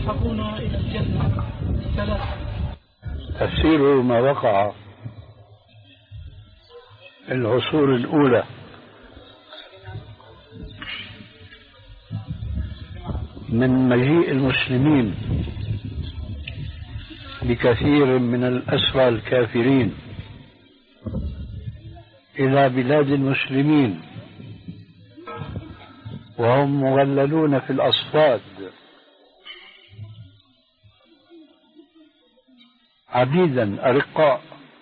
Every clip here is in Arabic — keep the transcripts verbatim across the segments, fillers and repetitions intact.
يسحقون إلى الجنة ثلاثة. تفسير ما وقع في العصور الأولى من مجيء المسلمين بكثير من الأسرى الكافرين إلى بلاد المسلمين وهم مغللون في الأصفاد عبيدا أرقاء،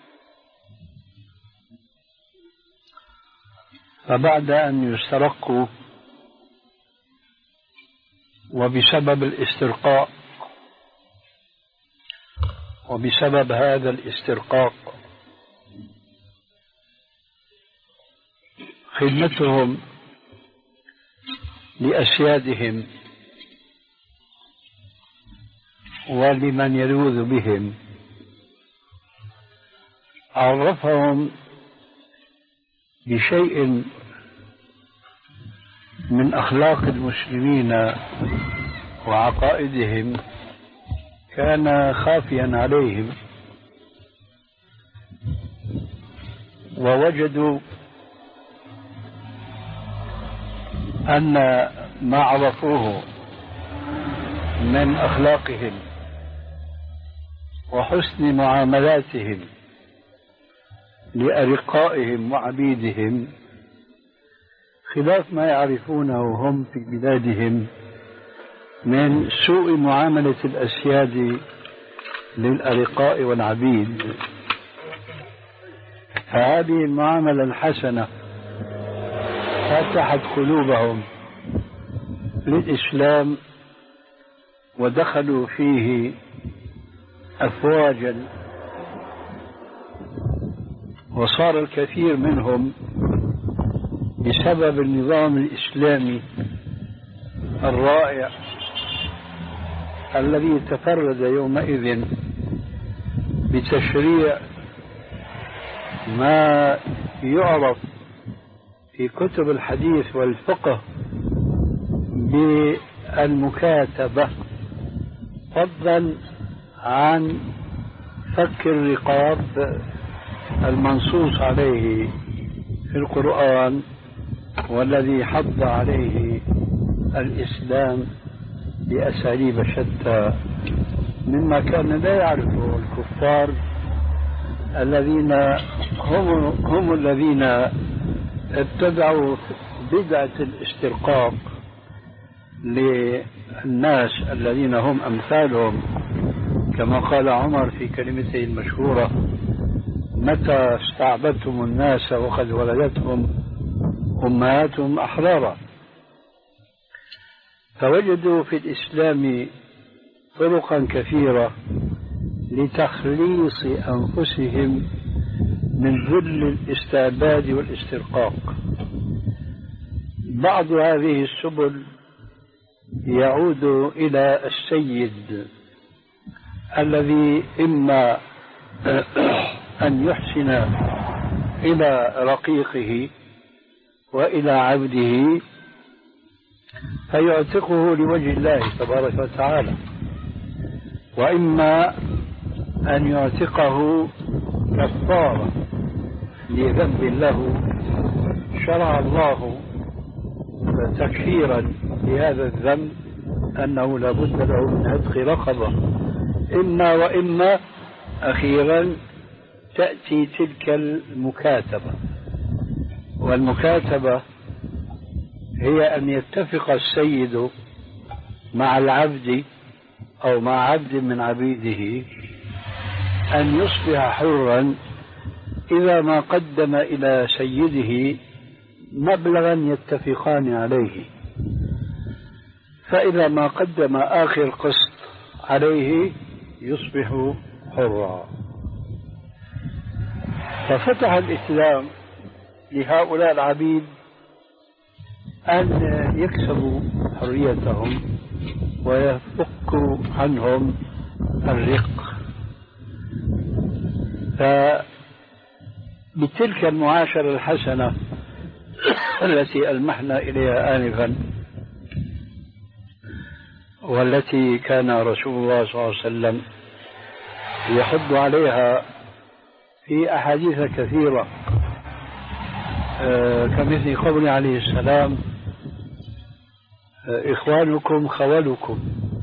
فبعد أن يسترقوا وبسبب الاسترقاء وبسبب هذا الاسترقاق خدمتهم لأسيادهم ولمن يلوذ بهم عرفهم بشيء من أخلاق المسلمين وعقائدهم كان خافيا عليهم، ووجدوا أن ما عرفوه من أخلاقهم وحسن معاملاتهم لأرقائهم وعبيدهم خلاف ما يعرفونه هم في بلادهم من سوء معاملة الأسياد للأرقاء والعبيد. فهذه المعاملة الحسنة فتحت قلوبهم للإسلام ودخلوا فيه أفواجا، وصار الكثير منهم بسبب النظام الإسلامي الرائع الذي تفرد يومئذ بتشريع ما يعرف في كتب الحديث والفقه بالمكاتبة، فضلا عن فك الرقاب المنصوص عليه في القرآن والذي حض عليه الإسلام بأساليب شتى مما كان لا يعرفه الكفار الذين هم, هم الذين ابتدعوا بدعة الاسترقاق للناس الذين هم أمثالهم، كما قال عمر في كلمته المشهورة: متى استعبدتم الناس وقد ولدتهم أمهاتهم أحرارا. فوجدوا في الإسلام طرقا كثيرة لتخليص أنفسهم من ذل الاستعباد والاسترقاق. بعض هذه السبل يعود إلى السيد الذي إما أن يحسن إلى رقيقه وإلى عبده فيعتقه لوجه الله تبارك وتعالى، وإما أن يعتقه كفارة لذنب له شرع الله تكفيرا لهذا الذنب أنه لا بد له من عتق رقبة. إما وإما أخيرا تأتي تلك المكاتبة، والمكاتبة هي أن يتفق السيد مع العبد أو مع عبد من عبيده أن يصبح حرا إذا ما قدم إلى سيده مبلغا يتفقان عليه، فإذا ما قدم آخر قسط عليه يصبح حرا. ففتح الإسلام لهؤلاء العبيد أن يكسبوا حريتهم ويفكوا عنهم الرق. فبتلك المعاشرة الحسنة التي ألمحنا إليها آنفا والتي كان رسول الله صلى الله عليه وسلم يحض عليها في أحاديث كثيرة، كمثل قوله عليه السلام: إخوانكم خولكم،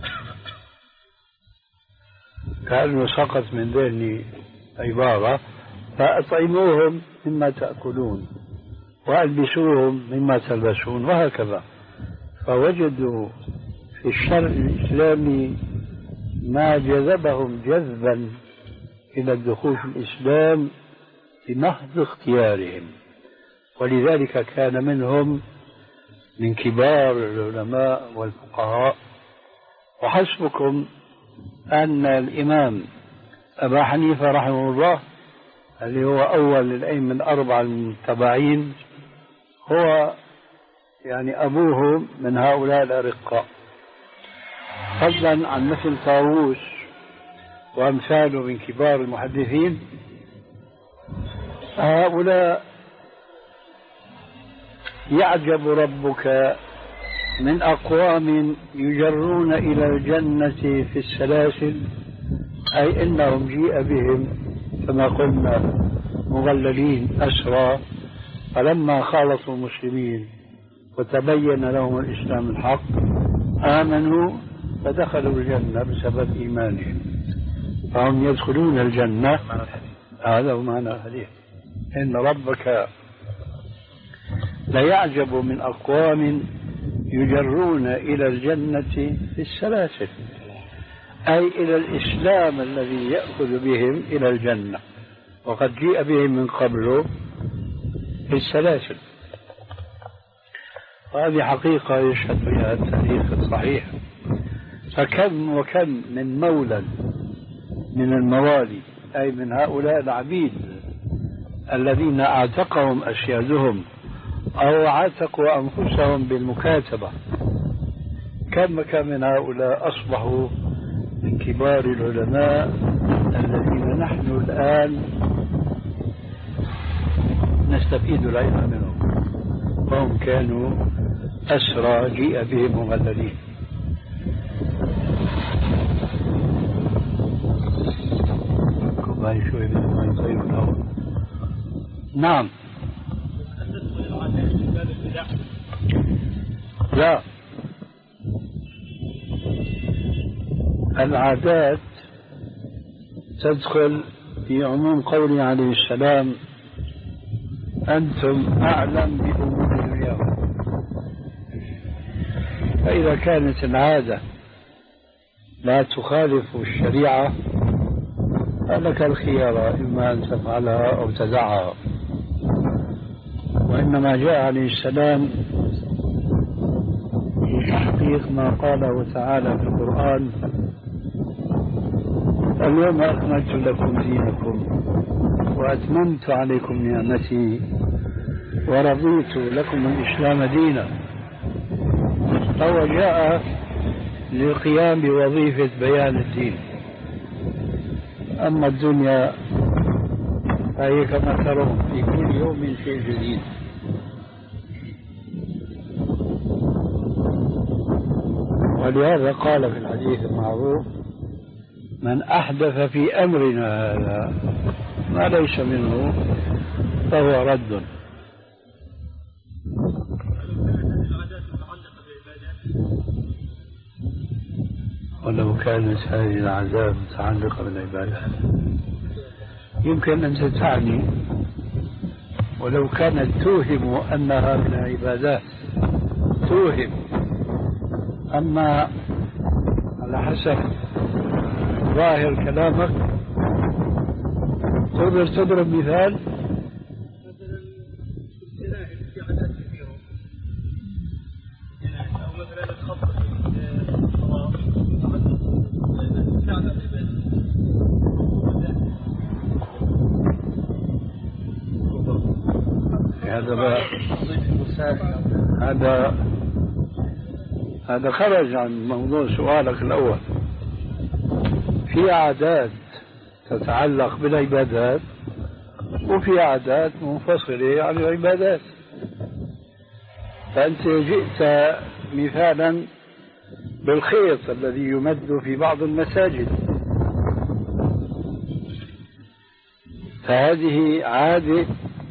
كأنه سقط من ذهني عبارة: فأطعموهم مما تأكلون وألبسوهم مما تلبسون، وهكذا. فوجدوا في الشرع الإسلامي ما جذبهم جذبا إلى الدخول في الإسلام بمحض اختيارهم، ولذلك كان منهم من كبار العلماء والفقهاء. وحسبكم أن الإمام أبا حنيفة رحمه الله، اللي هو أول الأئمة الأربعة المتبعين، هو يعني أبوه من هؤلاء الأرقاء، فضلا عن مثل طاووس وأمثاله من كبار المحدثين. هؤلاء يعجب ربك من أقوام يجرون إلى الجنة في السلاسل، أي إنهم جيء بهم كما قلنا مغللين أسرى، فلما خالطوا المسلمين وتبين لهم الإسلام الحق آمنوا فدخلوا الجنة بسبب إيمانهم، فهم يدخلون الجنة. هذا هو معنى الحديث: إن ربك لا يعجب من أقوام يجرون إلى الجنة في السلاسل، أي إلى الإسلام الذي يأخذ بهم إلى الجنة، وقد جيء بهم من قبله في السلاسل. وهذه حقيقة يشهد بها التاريخ الصحيح. فكم وكم من مولى من الموالي، أي من هؤلاء العبيد الذين اعتقهم أسيادهم أو عتقوا أنفسهم بالمكاتبة، كم كم من هؤلاء أصبحوا من كبار العلماء الذين نحن الآن نستفيد العلم منهم، وهم كانوا أسرى جيء بهم مغللين. كوباي شوي من ما يطيب الأول. نعم. لا، العادات تدخل في عموم قوله عليه السلام: أنتم أعلم بأمور دنياكم. فإذا كانت العادة لا تخالف الشريعة فلك الخيار، إما أن تفعلها أو تدعها. وإنما جاء عليه السلام لتحقيق ما قاله تعالى في القرآن: اليوم أكملت لكم دينكم وأتممت عليكم نعمتي ورضيت لكم الإسلام دينا. فهو جاء للقيام بوظيفة بيان الدين. أما الدنيا فهي كما ترون في كل يوم شيء جديد. ولهذا قال في الحديث المعروف: من أحدث في أمرنا هذا ما ليس منه فهو رد. ولو كانت هذه العادات متعلقة بالعبادة يمكن أن تتعني، ولو كانت توهم أنها من العبادات توهم. أما على حسب ظاهر كلامك تقدر تضرب مثال. هذا هذا هذا خرج عن موضوع سؤالك الأول. في عادات تتعلق بالعبادات وفي عادات منفصلة عن العبادات. فأنت جئت مثالا بالخيط الذي يمد في بعض المساجد. فهذه عادة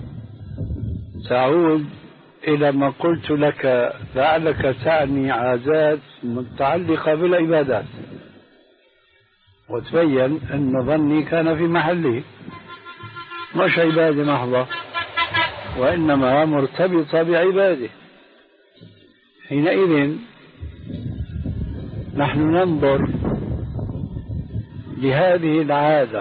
تعود إلى ما قلت لك، لعلك تعني عادات متعلقة بالعبادات، وتبين أن ظني كان في محله، مش عبادة محضة وإنما مرتبطة بعباده. حينئذ نحن ننظر لهذه العادة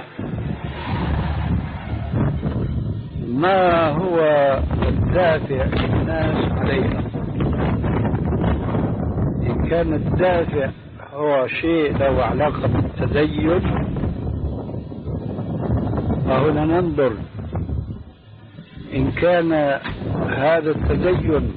ما هو الدافع الناس عليها. إن كان الدافع هو شيء له علاقة بالتدين فهنا ننظر إن كان هذا التدين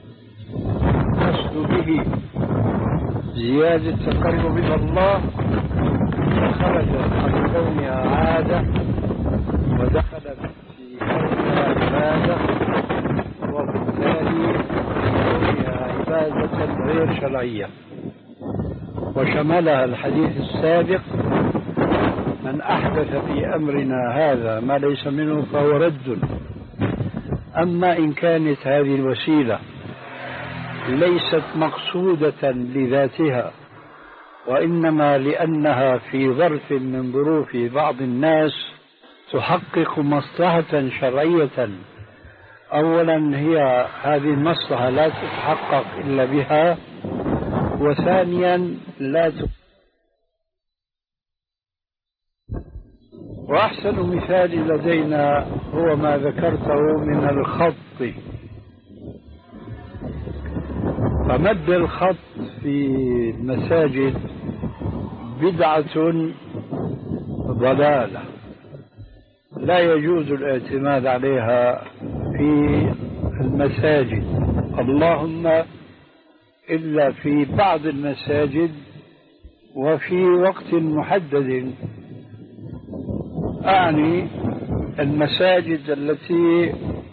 قصد به زيادة تقرب إلى الله فخرجت عن كونها عادة ودخلت في كونها عبادة، وبالتالي كونها عبادة غير شرعية. وشملها الحديث السابق: من أحدث في أمرنا هذا ما ليس منه فهو رد. أما إن كانت هذه الوسيلة ليست مقصودة لذاتها وإنما لأنها في ظرف من ظروف بعض الناس تحقق مصلحة شرعية، أولا هي هذه المصلحة لا تتحقق إلا بها، وثانيا لا ت... وأحسن مثال لدينا هو ما ذكرته من الخط. فمد الخط في المساجد بدعة ضلالة لا يجوز الاعتماد عليها في المساجد، اللهم إلا في بعض المساجد وفي وقت محدد. أعني المساجد التي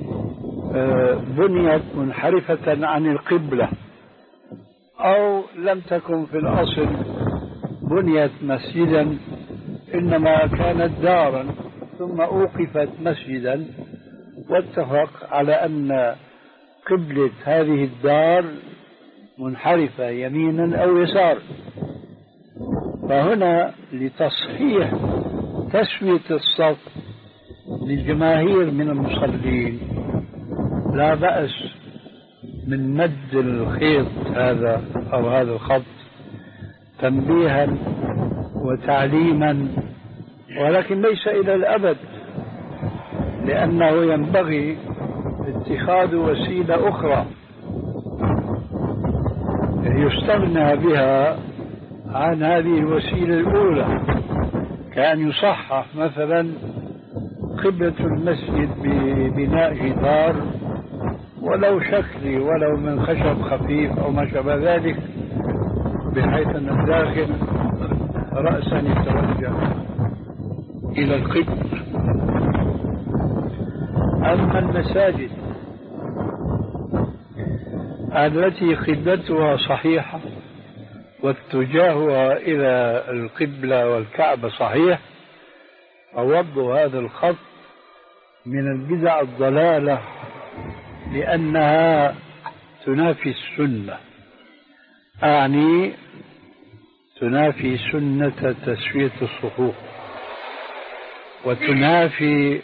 بنيت منحرفة عن القبلة أو لم تكن في الأصل بنيت مسجدا إنما كانت دارا ثم أوقفت مسجدا، واتفق على أن قبلة هذه الدار منحرفة يمينا أو يسار. فهنا لتصحيح تسوية الصف للجماهير من المصلين لا بأس من مد الخيط هذا أو هذا الخط تنبيها وتعليما، ولكن ليس إلى الأبد، لأنه ينبغي اتخاذ وسيلة أخرى يستغنى بها عن هذه الوسيلة الأولى، كأن يصحح مثلا قبلة المسجد ببناء جدار ولو شكلي ولو من خشب خفيف أو ما شابه ذلك، بحيث أن الداخل رأسا يتوجه إلى القبلة. أما المساجد التي قبلتها صحيحة واتجاهها إلى القبلة والكعبة صحيح، فوضع هذا الخط من البدع الضلالة لأنها تنافي السنة، أعني تنافي سنة تسوية الصفوف، وتنافي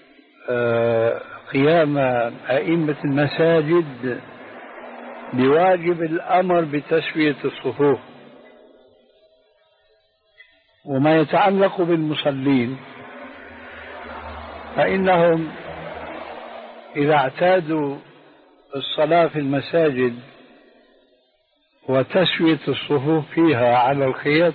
قيام أئمة المساجد بواجب الأمر بتسوية الصفوف. وما يتعلق بالمصلين فإنهم إذا اعتادوا الصلاة في المساجد وتسوية الصفوف فيها على الخيط،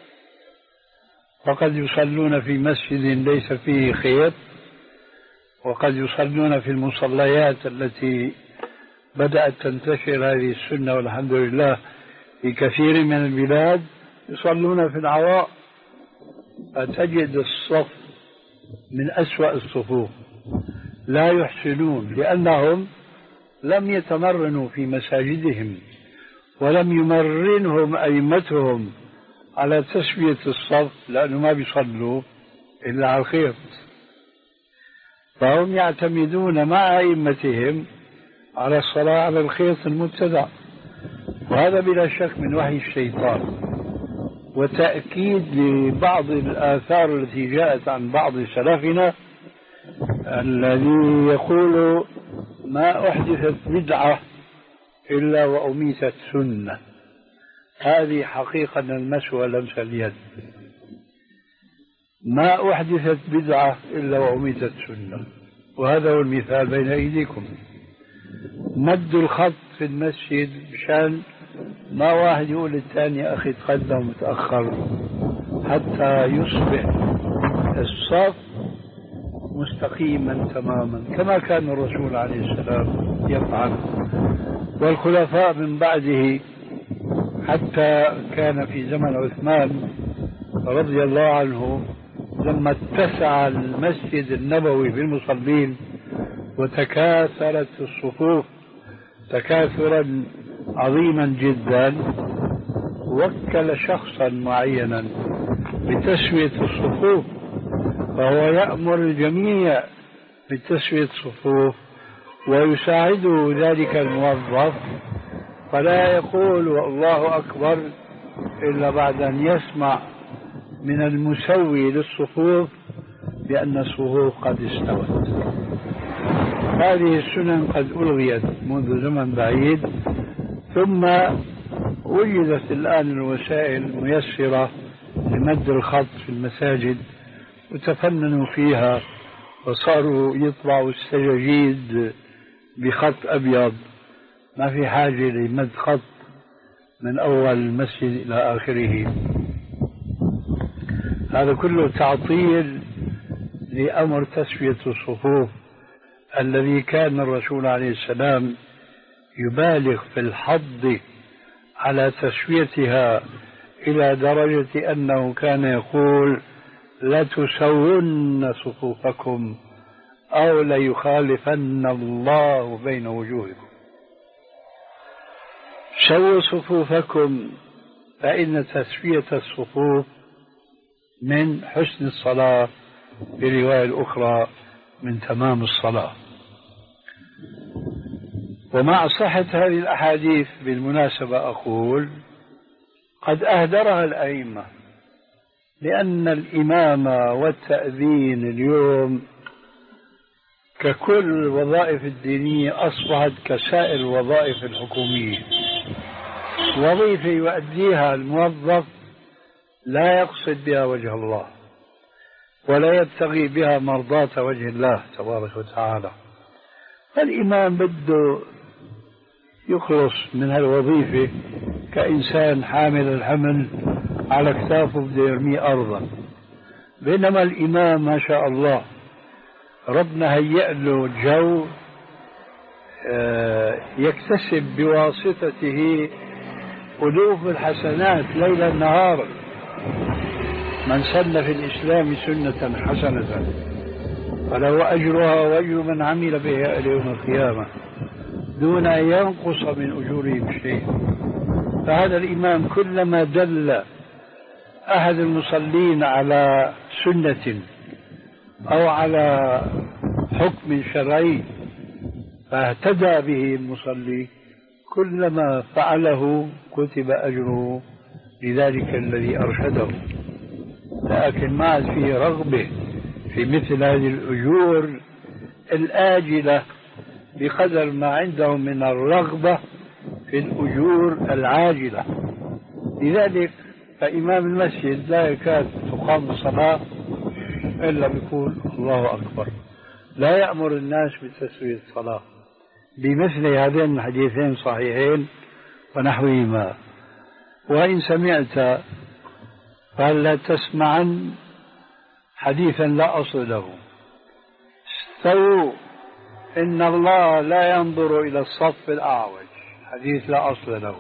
وقد يصلون في مسجد ليس فيه خيط، وقد يصلون في المصليات التي بدأت تنتشر هذه السنة والحمد لله في كثير من البلاد، يصلون في العواء، فتجد الصف من أسوأ الصفوف، لا يحسنون لأنهم لم يتمرنوا في مساجدهم ولم يمرنهم أئمتهم على تسوية الصف لأنه ما بيصلوا إلا على الخيط، فهم يعتمدون مع أئمتهم على الصلاة على الخيط المبتدع، وهذا بلا شك من وحي الشيطان، وتأكيد لبعض الآثار التي جاءت عن بعض سلفنا الذي يقول ما أحدثت بدعة إلا وأميتت سنة. هذه حقيقة المس ولمس اليد، ما أحدثت بدعة إلا وأميتت سنة، وهذا هو المثال بين أيديكم. مد الخط في المسجد مشان ما واحد يقول الثاني أخي تقدم متأخر حتى يصبح الصف مستقيما تماما كما كان الرسول عليه السلام يفعل، والخلفاء من بعده، حتى كان في زمن عثمان رضي الله عنه لما اتسع المسجد النبوي بالمصلين وتكاثرت الصفوف تكاثرا عظيما جدا، وكل شخصا معينا بتسوية الصفوف، فهو يأمر الجميع بتسوية الصفوف ويساعده ذلك الموظف، فلا يقول والله أكبر إلا بعد أن يسمع من المسوي للصفوف بأن الصفوف قد استوت. هذه السنن قد ألغيت منذ زمن بعيد، ثم وجدت الآن الوسائل الميسرة لمد الخط في المساجد، وتفننوا فيها وصاروا يطبعوا السجاجيد بخط أبيض، ما في حاجة لمد خط من أول المسجد إلى آخره. هذا كله تعطيل لأمر تسوية الصفوف الذي كان الرسول عليه السلام يبالغ في الحض على تسويتها إلى درجة أنه كان يقول لا تسون صفوفكم أو ليخالفن الله بين وجوهكم. سووا صفوفكم، فإن تسوية الصفوف من حسن الصلاة، في رواية الأخرى من تمام الصلاة. ومع صحة هذه الأحاديث بالمناسبة أقول قد أهدرها الأئمة، لأن الإمامة والتأذين اليوم ككل الوظائف الدينية أصبحت كسائر الوظائف الحكومية، وظيفة يؤديها الموظف لا يقصد بها وجه الله ولا يبتغي بها مرضاة وجه الله تبارك وتعالى. فالإمام بده يخلص من هالوظيفة كإنسان حامل الحمل على كتافه بده يرميه أرضا، بينما الإمام ما شاء الله ربنا هيأ له جو يكتسب بواسطته ألوف الحسنات ليلا نهارا. من سن في الإسلام سنة حسنة فله أجرها وأجر من عمل بها إلى يوم القيامة دون أن ينقص من أجورهم شيء. فهذا الإمام كلما دل أحد المصلين على سنة أو على حكم شرعي فاهتدى به المصلي، كلما فعله كتب أجره لذلك الذي أرشده. لكن ما عاد فيه رغبة في مثل هذه الأجور الآجلة بقدر ما عندهم من الرغبة في الأجور العاجلة. لذلك فإمام المسجد لا يكاد تقام الصلاة إلا بيقول الله أكبر، لا يأمر الناس بتسوية الصلاة بمثل هذين الحديثين صحيحين ونحوهما. وإن سمعت فلا تسمعن حديثا لا أصل له، استووا إن الله لا ينظر إلى الصف الأعوج، حديث لا أصل له.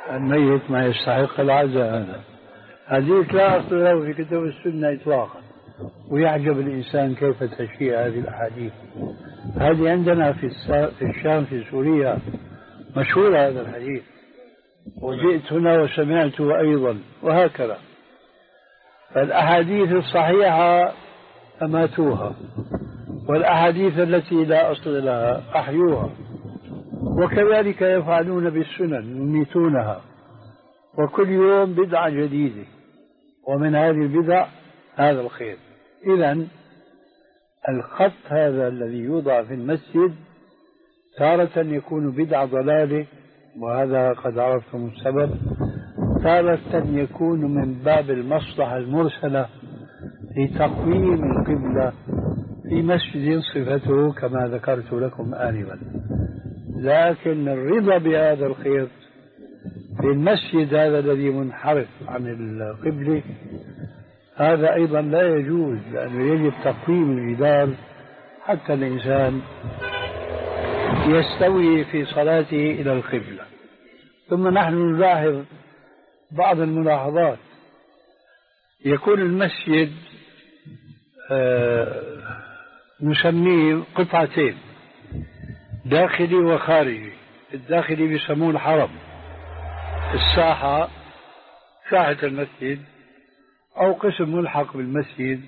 الميت ما يستحق العزاء، هذا حديث لا أصل له في كتب السنة إطلاقا. ويعجب الإنسان كيف تشيع هذه الأحاديث. هذه عندنا في في الشام في سوريا مشهور هذا الحديث، وجئت هنا وسمعته أيضا، وهكذا. فالأحاديث الصحيحة أماتوها، والأحاديث التي لا أصل لها أحيوها، وكذلك يفعلون بالسنن يميتونها، وكل يوم بدعة جديدة، ومن هذه البدع هذا الخير. إذن الخط هذا الذي يوضع في المسجد تارة يكون بدعة ضلالة، وهذا قد عرفتم السبب، تارة يكون من باب المصلحة المرسلة لتقويم القبلة في مسجد صفته كما ذكرت لكم آنفا. لكن الرضا بهذا الخير في المسجد هذا الذي منحرف عن القبلة هذا أيضا لا يجوز، لأنه يجب تقويم الجدار حتى الإنسان يستوي في صلاته إلى القبلة. ثم نحن نلاحظ بعض الملاحظات. يكون المسجد آه نسميه قطعتين، داخلي وخارجي. الداخلي بيسموه الحرم، الساحة ساحة المسجد أو قسم ملحق بالمسجد.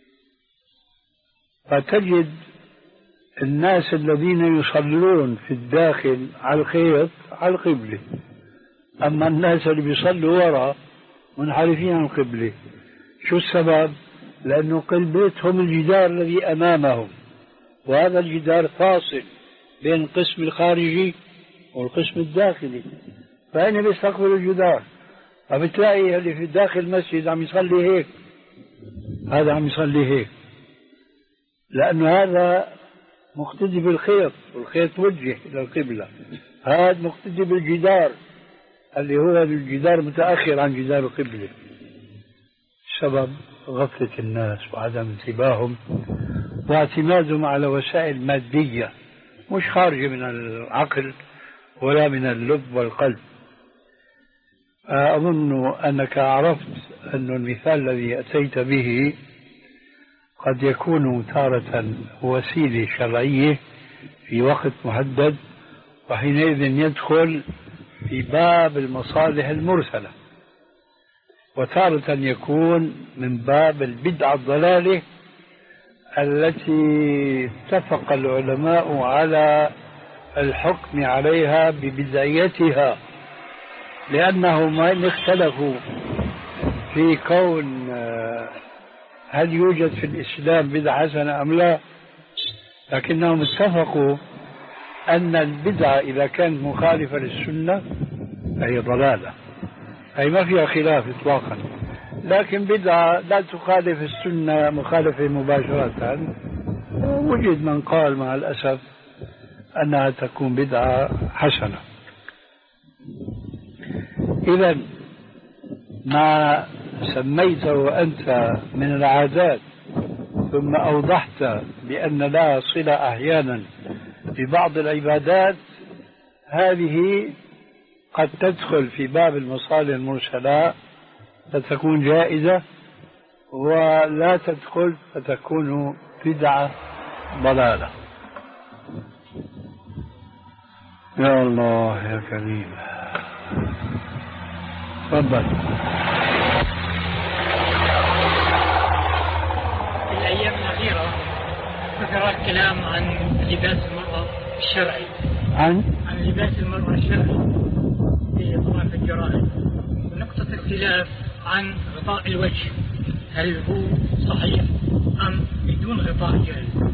فتجد الناس الذين يصلون في الداخل على الخيط على القبلة، أما الناس اللي بيصلوا وراء منحرفين عن القبلة. شو السبب؟ لأنه قبلتهم الجدار الذي أمامهم، وهذا الجدار فاصل بين القسم الخارجي والقسم الداخلي، فأين بيستقبل الجدار؟ فبتلاقي اللي في داخل المسجد عم يصلي هيك، هذا عم يصلي هيك، لأنه هذا مقتدي بالخيط، والخيط وجه إلى القبلة. هذا مقتدي بالجدار اللي هو الجدار متأخر عن جدار القبلة. سبب غفلة الناس وعدم انتباههم واعتمادهم على وسائل مادية مش خارجة من العقل ولا من اللب والقلب. أظن أنك عرفت أن المثال الذي أتيت به قد يكون تارة وسيلة شرعية في وقت محدد، وحينئذ يدخل في باب المصالح المرسلة، وتارة يكون من باب البدعة الضلالة التي اتفق العلماء على الحكم عليها ببدعيتها، لأنهم وإن اختلفوا في كون هل يوجد في الإسلام بدعة حسنة أم لا، لكنهم اتفقوا أن البدعة إذا كانت مخالفة للسنة فهي ضلالة، أي ما فيها خلاف إطلاقا. لكن بدعة لا تخالف السنة مخالفة مباشرة، وجد من قال مع الأسف أنها تكون بدعة حسنة. إذا ما سميته أنت من العادات ثم أوضحت بأن لا صلة أحيانا ببعض العبادات، هذه قد تدخل في باب المصالح المرسلة فتكون جائزة، ولا تدخل فتكون بدعة ضلالة. يا الله يا كريم. تفضل. في الأيام الأخيرة ذكر الكلام عن لباس المرأة الشرعي، عن عن لباس المرأة الشرعي في طبعا في الجرائد، ونقطة الخلاف عن غطاء الوجه، هل هو صحيح أم بدون غطاء جاهز؟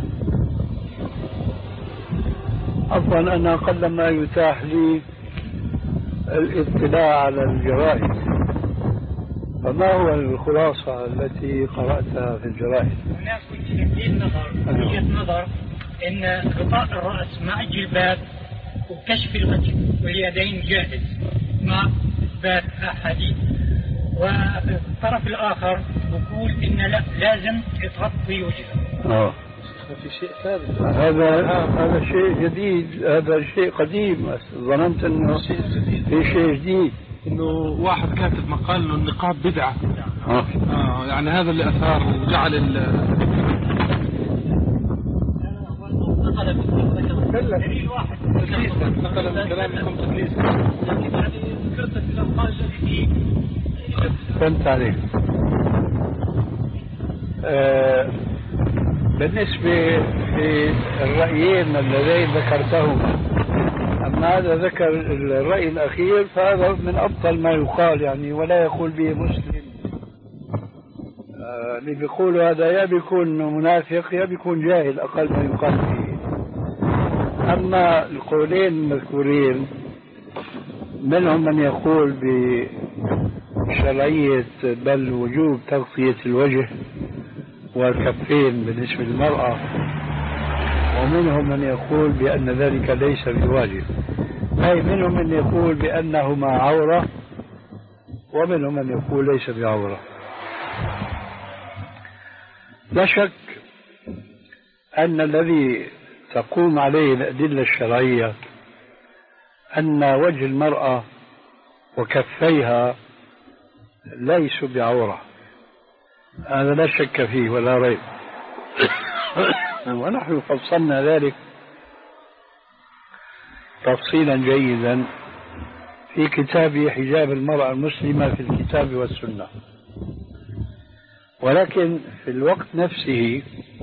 عفوا أنا قل ما يتاح لي الاطلاع على الجرائد، فما هو الخلاصة التي قرأتها في الجرائد؟ هناك وجهة نظر وجهة نظر أن غطاء الرأس مع الجلباب وكشف الوجه واليدين جاهز مع إثبات أحاديث، والطرف الآخر يقول إن لا لازم يتغطي وجهه. آه. في شيء ثابت. هذا هذا شيء جديد، هذا شيء قديم، ظننت انه شيء جديد. في شيء جديد. انه واحد كاتب مقال انه النقاب بدعة، ها آه يعني هذا اللي أثار وجعل ال دليل واحد تدليسا، نقل من كلامكم تدليسا، لكن يعني ذكرت في الألفاظ التي فيه. فهمت عليك. آه بالنسبة للرأيين اللذين ذكرتهما، أما هذا ذكر الرأي الأخير فهذا من أبطل ما يقال يعني، ولا يقول به مسلم. آه اللي بيقول هذا يا بيكون منافق يا بيكون جاهل، أقل ما يقال فيه. أما القولين المذكورين منهم من يقول بشرعية بل وجوب تغطية الوجه والكفين بالنسبة للمرأة، ومنهم من يقول بأن ذلك ليس بواجب، أي منهم من يقول بأنهما عورة ومنهم من يقول ليس بعورة. لا شك أن الذي تقوم عليه الأدلة الشرعية أن وجه المرأة وكفيها ليسوا بعورة، هذا لا شك فيه ولا ريب. ونحن فصلنا ذلك تفصيلا جيدا في كتاب حجاب المرأة المسلمة في الكتاب والسنة. ولكن في الوقت نفسه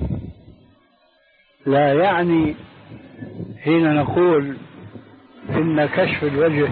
لا يعني حين نقول إن كشف الوجه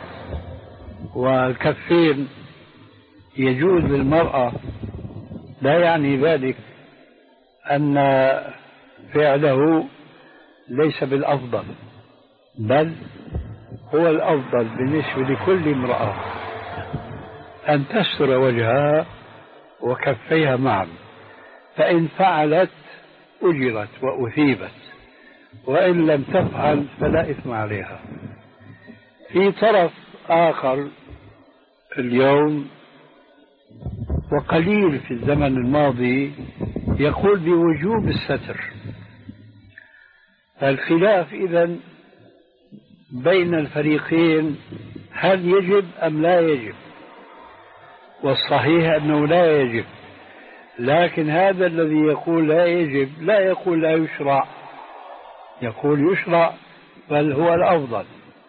والكفين يجوز للمرأة، لا يعني ذلك أن فعله ليس بالأفضل، بل هو الأفضل بالنسبة لكل امرأة أن تستر وجهها وكفيها معا، فإن فعلت أجرت وأثيبت، وإن لم تفعل فلا إثم عليها. في طرف آخر اليوم وقليل في الزمن الماضي يقول بوجوب الستر. فالخلاف إذن بين الفريقين هل يجب أم لا يجب، والصحيح أنه لا يجب، لكن هذا الذي يقول لا يجب لا يقول لا يشرع، يقول يشرع بل هو الأفضل.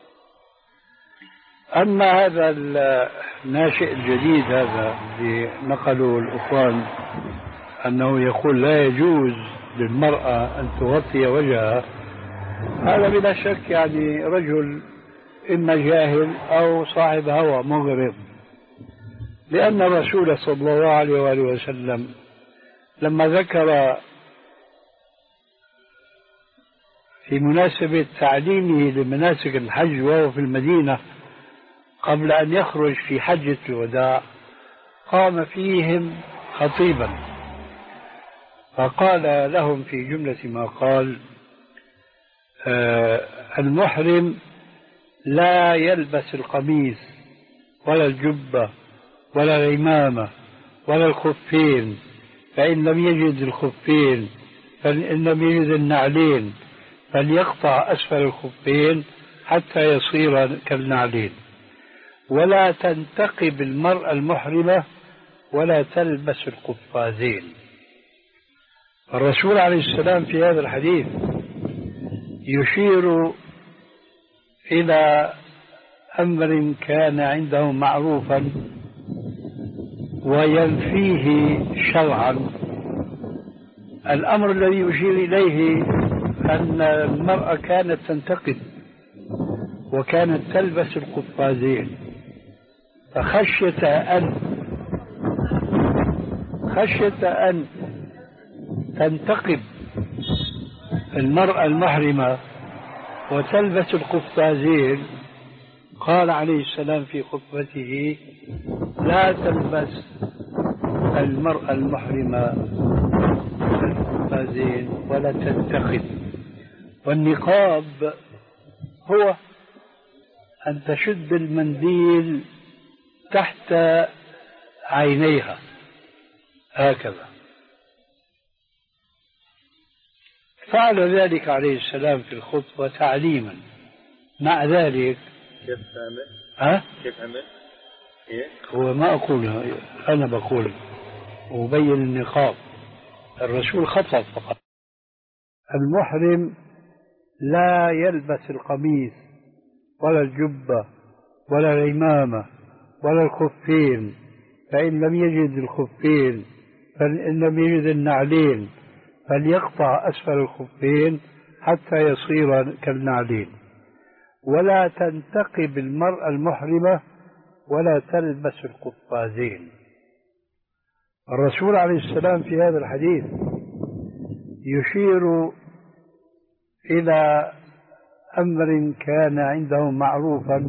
أما هذا الناشئ الجديد هذا اللي نقلوا الأخوان أنه يقول لا يجوز للمرأة أن تغطي وجهها، هذا بلا شك يعني رجل إما جاهل أو صاحب هوى مغرض، لأن الرسول صلى الله عليه وآله وسلم لما ذكر في مناسبة تعليمه لمناسك الحج وهو في المدينة قبل أن يخرج في حجة الوداع قام فيهم خطيبا، فقال لهم في جملة ما قال: آه المحرم لا يلبس القميص ولا الجبة ولا العمامة ولا الخفين، فإن لم يجد الخفين فإن لم يجد النعلين فليقطع أسفل الخفين حتى يصير كالنعلين، ولا تنتقب المرأة المحرمة ولا تلبس القفازين. الرسول عليه السلام في هذا الحديث يشير إلى أمر كان عنده معروفا وينفيه شرعا. الأمر الذي يشير إليه أن المرأة كانت تنتقد وكانت تلبس القفازين، فخشية أن خشية أن تنتقب المرأة المحرمة وتلبس القفازين قال عليه السلام في خطبته: لا تلبس المرأة المحرمة القفازين ولا تنتقب. والنقاب هو أن تشد المنديل تحت عينيها هكذا، فعل ذلك عليه السلام في الخطبة تعليما. مع ذلك كيف عمل؟ ها؟ كيف عمل؟ هو ما أقول، أنا بقول أبين النقاب. الرسول خطب فقط. المحرم لا يلبس القميص ولا الجبة ولا العمامة ولا الخفين، فإن لم يجد الخفين فإن لم يجد النعلين فليقطع أسفل الخفين حتى يصير كالنعلين. ولا تنتقب المرأة المحرمة ولا تلبس القفازين. الرسول عليه السلام في هذا الحديث يشير إلى أمر كان عنده معروفا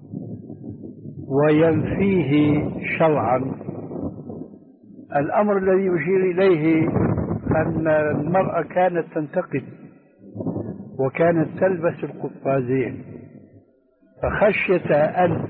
وينفيه شرعا. الأمر الذي يشير إليه أن المرأة كانت تنتقب وكانت تلبس القفازين، فخشية أن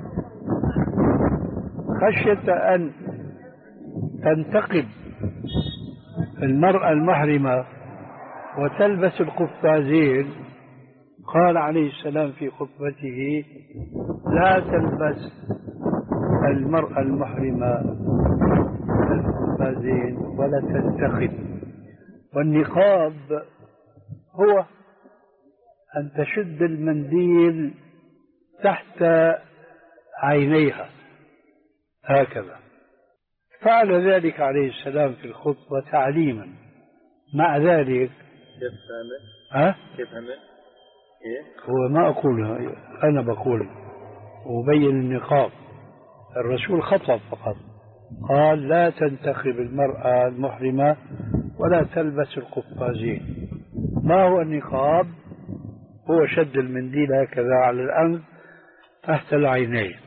خشية أن تنتقب المرأة المحرمة وتلبس القفازين قال عليه السلام في خطبته: لا تلبس المرأة المحرمة القفازين ولا تنتقب. والنقاب هو أن تشد المنديل تحت عينيها هكذا. فعل ذلك عليه السلام في الخطبة تعليما. مع ذلك كيف فهمت؟ ها؟ كيف فهمت؟ إيه؟ هو ما أقول، أنا بقول أبين النقاب. الرسول خطب فقط، قال: لا تنتخب المرأة المحرمة ولا تلبس القفازين. ما هو النقاب؟ هو شد المنديل هكذا على الأنف تحت العينين.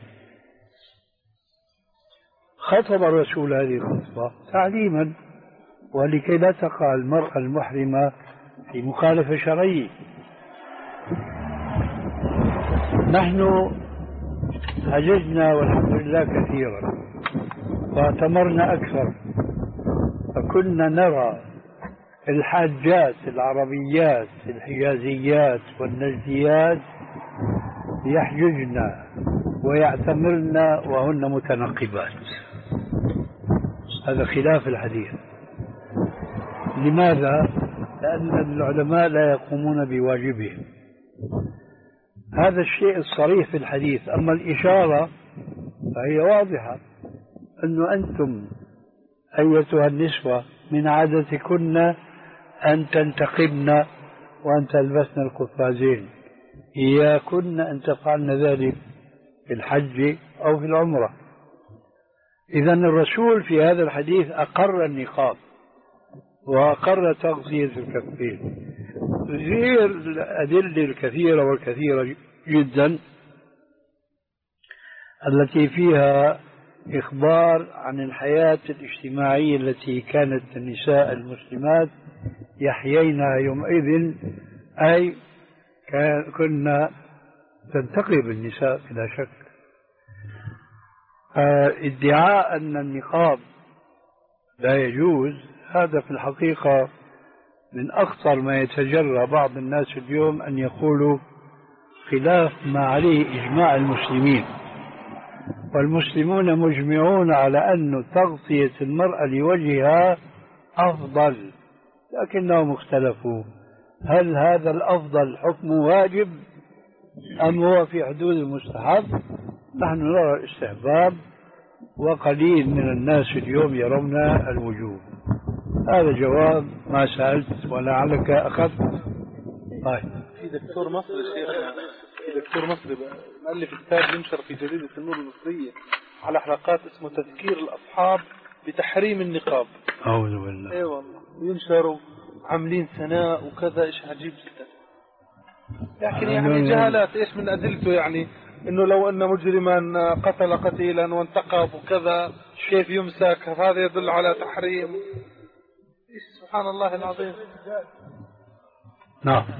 خطب الرسول هذه الخطبة تعليما ولكي لا تقع المرأة المحرمة في مخالفة شرعية. نحن حججنا والحمد لله كثيرا واعتمرنا أكثر، فكنا نرى الحاجات العربيات الحجازيات والنجديات يحججن ويعتمرن وهن متنقبات. هذا خلاف الحديث. لماذا؟ لأن العلماء لا يقومون بواجبهم. هذا الشيء الصريح في الحديث. أما الإشارة فهي واضحة، أنه أنتم أيتها النسوة من عادتكن أن تنتقبن وأن تلبسن القفازين، إياكن أن تفعلن ذلك في الحج أو في العمرة. إذن الرسول في هذا الحديث أقر النقاب وأقر تغطية الكفين، غير الأدلة الكثيرة والكثيرة جدا التي فيها إخبار عن الحياة الاجتماعية التي كانت النساء المسلمات يحيينها يومئذ، أي كنا تنتقب النساء بلا شك. ادعاء أن النقاب لا يجوز هذا في الحقيقة من أخطر ما يتجرى بعض الناس اليوم أن يقولوا خلاف ما عليه إجماع المسلمين، والمسلمون مجمعون على أن تغطية المرأة لوجهها أفضل، لكنهم اختلفوا هل هذا الأفضل حكم واجب أم هو في حدود المستحب. نحن نرى الاستحباب وقليل من الناس اليوم يرون الوجوب. هذا جواب ما سألت ولعلك أخذت. طيب. في دكتور مصري شيخ، في دكتور مصري مؤلف كتاب ينشر في جريدة النور المصرية على حلقات اسمه تذكير الأصحاب بتحريم النقاب. أعوذ بالله. اي والله ينشروا عاملين ثناء وكذا، ايش عجيب جدا. لكن يعني جهالات ايش من أدلته، يعني انه لو ان مجرما قتل قتيلا وانتقب وكذا كيف يمسك، هذا يدل على تحريم. سبحان الله العظيم. نعم.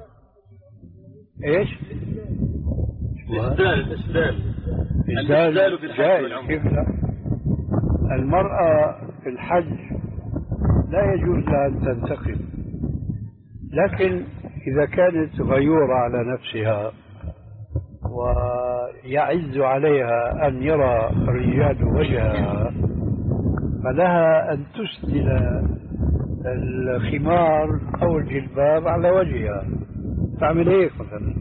ايش؟ الإسدال الإسدال الإسدال بالحج. كيف لا؟ المرأة في الحج لا يجوز لها أن تنتقب، لكن إذا كانت غيورة على نفسها ويعز عليها أن يرى الرجال وجهها فلها أن تسدل الخمار أو الجلباب على وجهها، تعمل هيك مثلا،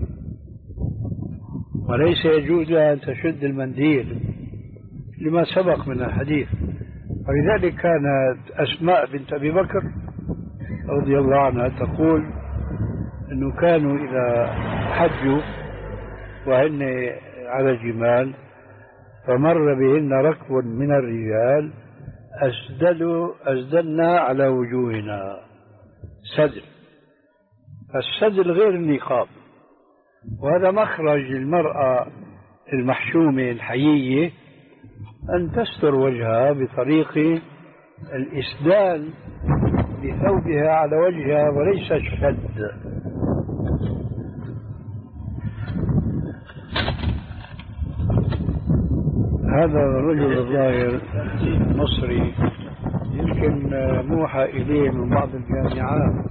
وليس يجوز أن تشد المنديل لما سبق من الحديث. ولذلك كانت أسماء بنت أبي بكر رضي الله عنها تقول أنه كانوا إذا حجوا وهن على الجمال فمر بهن ركب من الرجال أسدلوا أسدلنا على وجوهنا سدل، فالسدل غير النقاب، وهذا مخرج المرأة المحشومة الحيية أن تستر وجهها بطريق الإسدال بثوبها على وجهها وليس الشد. هذا الرجل الظاهر مصري يمكن موحى إليه من بعض الجامعات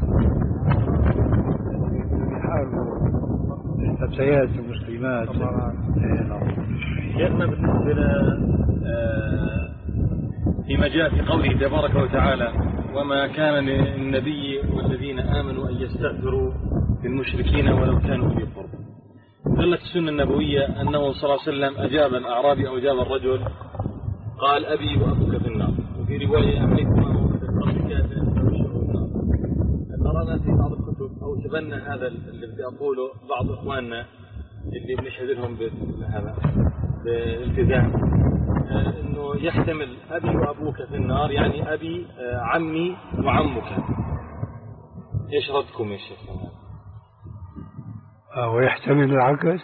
يحاربوا الفتيات المسلمات. شيخنا بالنسبة فيما جاء في قوله تبارك وتعالى وما كان للنبي والذين آمنوا أن يستغفروا للمشركين ولو كانوا في قرب، دلت السنة النبوية أنه صلى الله عليه وسلم أجاب الأعرابي أو أجاب الرجل قال أبي وأبوك في النار، وفي رواية أملكهما وقد القرب كافر فبشروا النار. قرأنا في بعض الكتب أو تبنى هذا اللي بدي أقوله بعض إخواننا اللي بنشهد لهم بهذا بالالتزام انه يحتمل ابي وابوك في النار، يعني ابي عمي وعمك. ايش ردكم يا شيخ؟ او يحتمل العكس،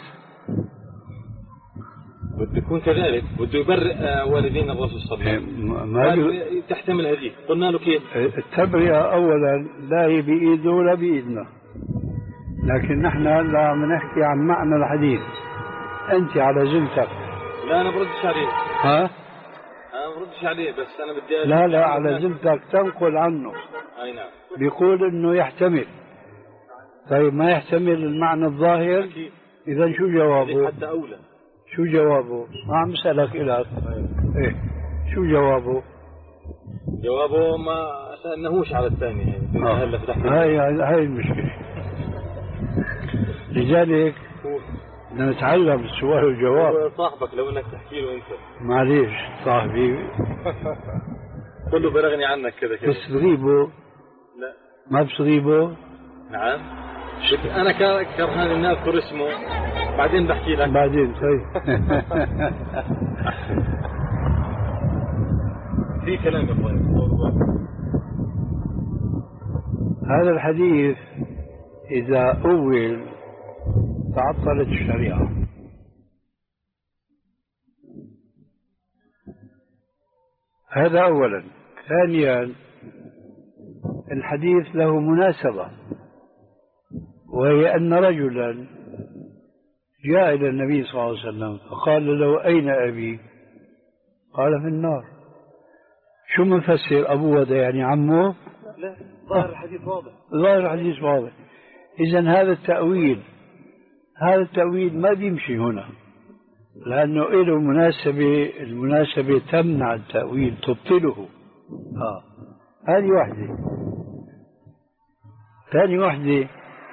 بده يكون كذلك، بده يبرئ والدين الرسول صلى الله عليه وسلم. ما تحتمل هذه، قلنا له كيف التبرئة اولا لا هي بايده ولا بايدنا، لكن نحن هلا بنحكي عن معنى الحديث. انت على زلتك. لا انا بردش عليه. ها؟ انا بردش عليه، بس انا بدي لا لا على زلتك تنقل عنه. اي نعم. بيقول انه يحتمل. طيب ما يحتمل المعنى الظاهر؟ أكيد. اذا شو جوابه؟ حتى اولى. شو جوابه؟ ما عم بسألك إلك. ايه شو جوابه؟ جوابه ما سألناهوش على الثاني يعني. آه. هلا فتحنا. هاي هاي المشكلة. لذلك بدنا نتعلم السؤال والجواب. صاحبك لو انك تحكي له انت. معليش صاحبي. كله بلغني عنك كذا كذا. بس بغيبه؟ لا. ما بصغيبه؟ نعم. انا كرهان ان اذكر اسمه، بعدين بحكي لك. بعدين طيب. في كلام يا اخوان. هذا الحديث إذا أول تعطلت الشريعة. هذا أولا. ثانيا الحديث له مناسبة، وهي أن رجلا جاء إلى النبي صلى الله عليه وسلم فقال له أين أبي؟ قال في النار. شو منفسر أبوه ده يعني عمه؟ لا، ظاهر الحديث واضح. ظاهر الحديث واضح. إذن هذا التأويل هذا التأويل ما بيمشي هنا، لأنه له مناسبة، المناسبة تمنع التأويل تبطله. آه. هذه واحدة. ثاني واحدة،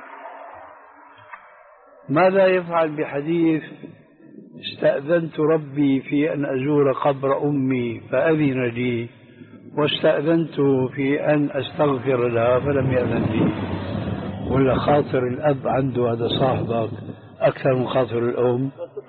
ماذا يفعل بحديث استأذنت ربي في أن أزور قبر أمي فأذن لي، واستأذنت في أن أستغفر لها فلم يأذن لي؟ ولا خاطر الأب عنده هذا صاحبك أكثر من خاطر الأم؟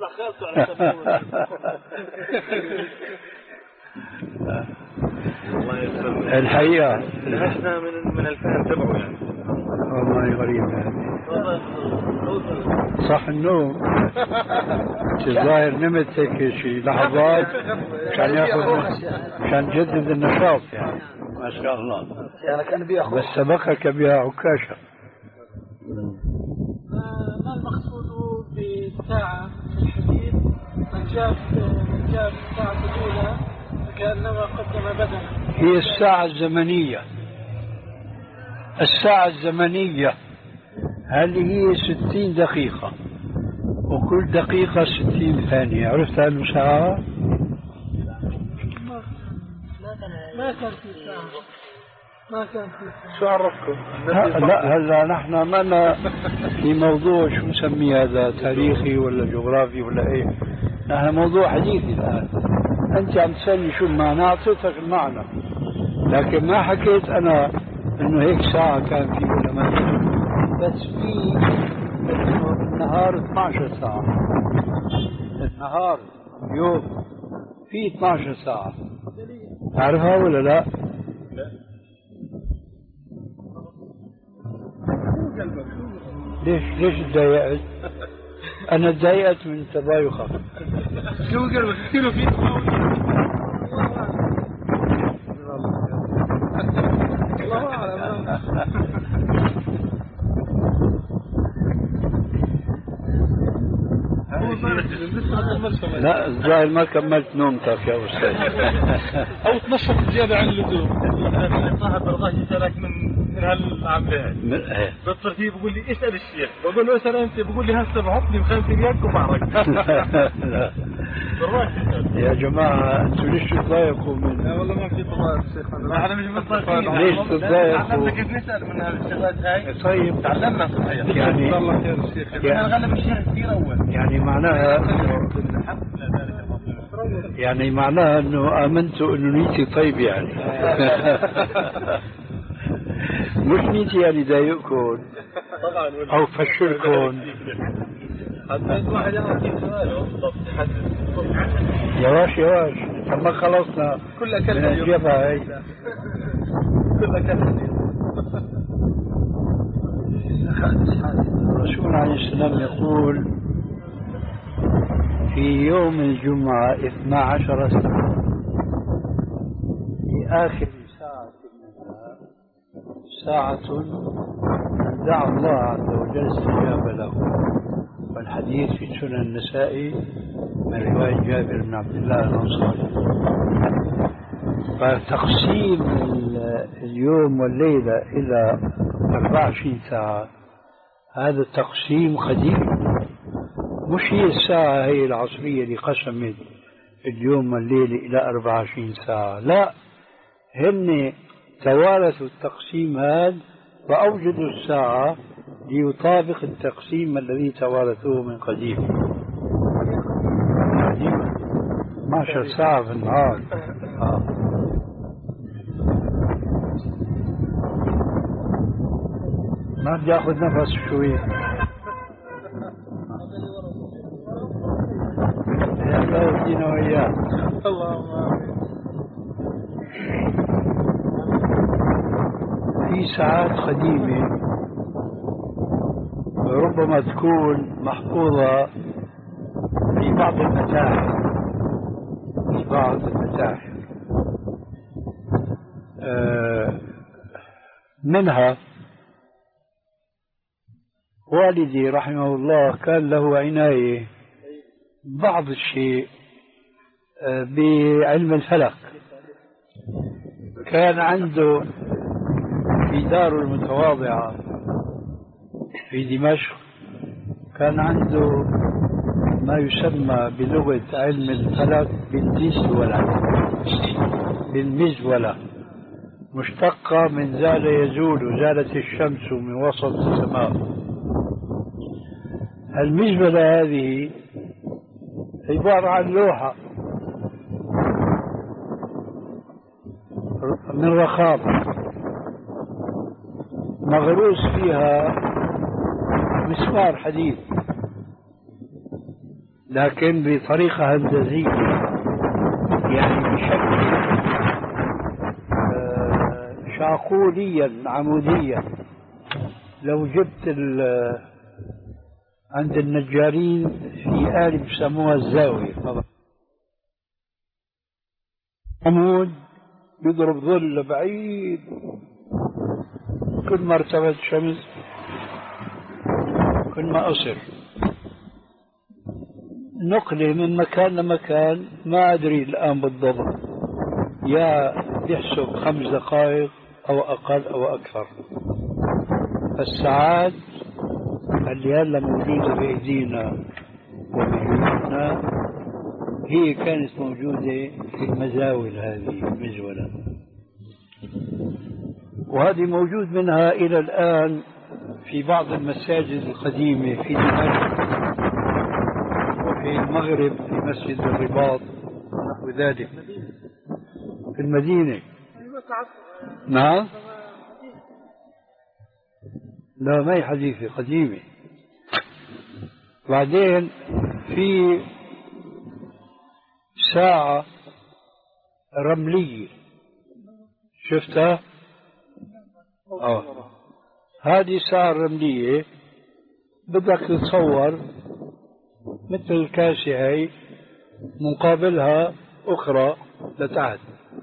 الحقيقة نهشنا من من الفهم تبعه يعني. والله غريب هذه. صح النوم. الظاهر نمت هيك شي لحظات عشان ياخذ عشان تجدد النشاط يعني. ما شاء الله. بس سبقك بها عكاشة. ما المقصود بالساعة في الحديث؟ من جاء من جاء بالساعة الأولى كأنما قدم بدنه. هي الساعة الزمنية. الساعة الزمنية هل هي ستين دقيقة وكل دقيقة ستين ثانية. عرفت المساعة؟ ما كان في ساعة، ما كان في ساعة. شو عرفكم؟ لا هلا نحن ما في موضوع شو نسميه هذا، تاريخي ولا جغرافي ولا ايه. نحن موضوع حديثي الآن. أنت عم تسألني شو المعنى، أعطيتك المعنى، لكن ما حكيت أنا إنه هيك ساعة كان في ولا ما في. بس في النهار اثني عشر ساعة، النهار يوم في اثني عشر ساعة. تعرفها ولا لا؟ ليش ليش تضايقت؟ أنا تضايقت من تضايقك. شو قلبك؟ كثير في الله أعلم. لا الظاهر ما كملت نومتك يا أستاذ. أو تنشط زيادة عن اللزوم. صاحب برضاش يسألك من من هالعملية بتصير فيه بقول لي اسأل الشيخ، بقول له اسأل أنت، بقول لي هسه بحطني بخمس ريال وبعرق. لا يا جماعة أنتوا ليش تتضايقوا من؟ لا والله ما في تضايق شيخ. احنا مش متضايقين. ليش تتضايقوا؟ تعلمنا كيف نسأل من هالشغلات هاي. طيب تعلمنا صحيح. يعني الله خير الشيخ. يعني غلب الشيخ كثير أول. يعني معناها يعني معناها انه امنتوا انه نيتي طيب يعني. مش نيتي يعني ضايقكم طبعا او فشلكم. حتى واحد يعرف كيف سؤاله يواش يواش ما خلصنا كلها كلمة الجبهة هي. كلها كلمة. الرسول عليه السلام يقول في يوم الجمعة اثنا عشر ساعة، في آخر ساعة منها ساعة من دعا الله عز وجل استجاب له. والحديث في سنن النسائي من رواية جابر بن عبد الله الأنصاري. فتقسيم اليوم والليلة إلى أربع وعشرين ساعة هذا التقسيم قديم، مش هي الساعة هي العصرية اللي قسمت اليوم والليلة إلى أربع وعشرين ساعة، لا، هن توارثوا التقسيم هذا وأوجدوا الساعة ليطابق التقسيم الذي توارثوه من قديم. اثنا عشر ساعة في النهار. آه. ما بدي أخذ نفس شوي. الله يهدينا وإياه. اللهم في ساعات قديمة ربما تكون محفوظة في بعض المتاحف، في بعض المتاحف آه منها والدي رحمه الله كان له عناية بعض الشيء آه بعلم الفلك. كان عنده في داره المتواضعة في دمشق كان عنده ما يسمى بلغة علم الفلك بالمزولة، بالمزولة مشتقة من زال يزول، زالت الشمس من وسط السماء. المزولة هذه عبارة عن لوحة من رخام مغروس فيها مسمار حديد، لكن بطريقة هندسية، يعني بشكل شاقوليا عموديا. لو جبت عند النجارين في آلة بسموها الزاوية، عمود يضرب ظل بعيد، كل ما ارتفعت الشمس كل ما أصر نقله من مكان لمكان. ما أدري الآن بالضبط، يا يحسب خمس دقائق أو أقل أو أكثر. الساعات اللي هلا موجودة بأيدينا وبيوتنا هي كانت موجودة في المزاول هذه المزولة، وهذه موجود منها إلى الآن في بعض المساجد القديمة في دمشق وفي المغرب في مسجد الرباط ونحو ذلك في المدينة. نعم، لا ما هي حديثة، قديمة. بعدين في ساعة رملية شفتها؟ اه هذه الساعة الرملية بدك تتصور مثل الكاسة هي، مقابلها أخرى لتحت،